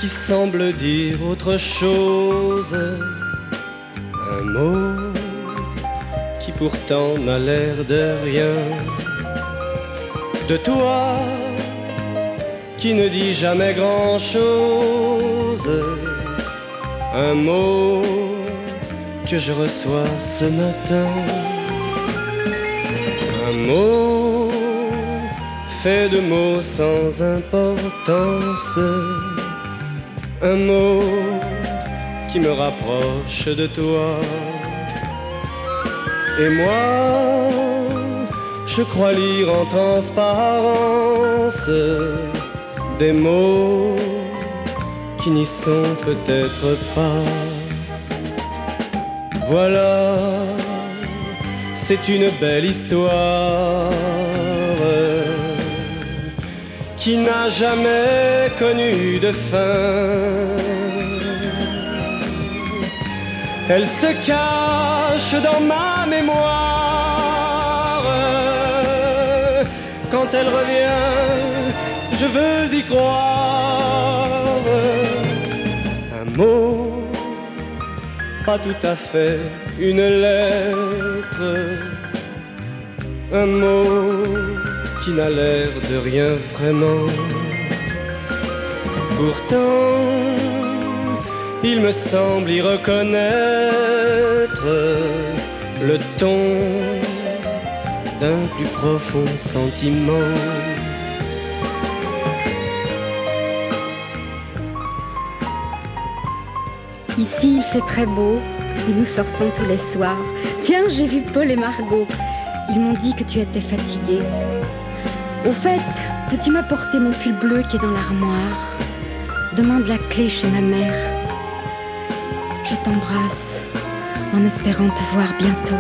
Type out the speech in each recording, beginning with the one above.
qui semble dire autre chose, un mot qui pourtant n'a l'air de rien. De toi qui ne dit jamais grand-chose, un mot que je reçois ce matin. Un mot fait de mots sans importance, un mot qui me rapproche de toi. Et moi, je crois lire en transparence des mots qui n'y sont peut-être pas. Voilà, c'est une belle histoire qui n'a jamais connu de fin. Elle se cache dans ma mémoire. Quand elle revient, je veux y croire. Un mot, pas tout à fait une lettre. Un mot qui n'a l'air de rien vraiment. Pourtant, il me semble y reconnaître le ton d'un plus profond sentiment. Ici, il fait très beau et nous sortons tous les soirs. Tiens, j'ai vu Paul et Margot. Ils m'ont dit que tu étais fatiguée. Au fait, peux-tu m'apporter mon pull bleu qui est dans l'armoire? Demande la clé chez ma mère. Je t'embrasse en espérant te voir bientôt.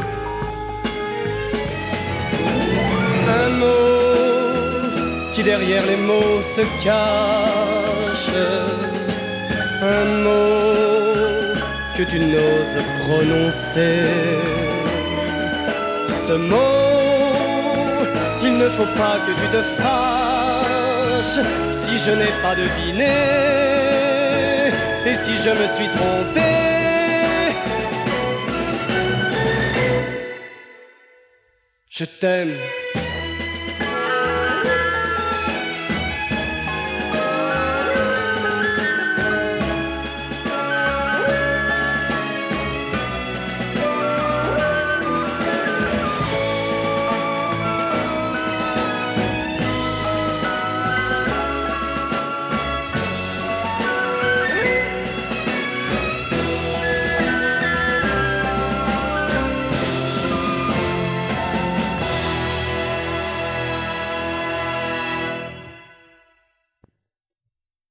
Un mot qui derrière les mots se cache. Un mot que tu n'oses prononcer. Ce mot, il ne faut pas que tu te fâches si je n'ai pas deviné et si je me suis trompé. Je t'aime.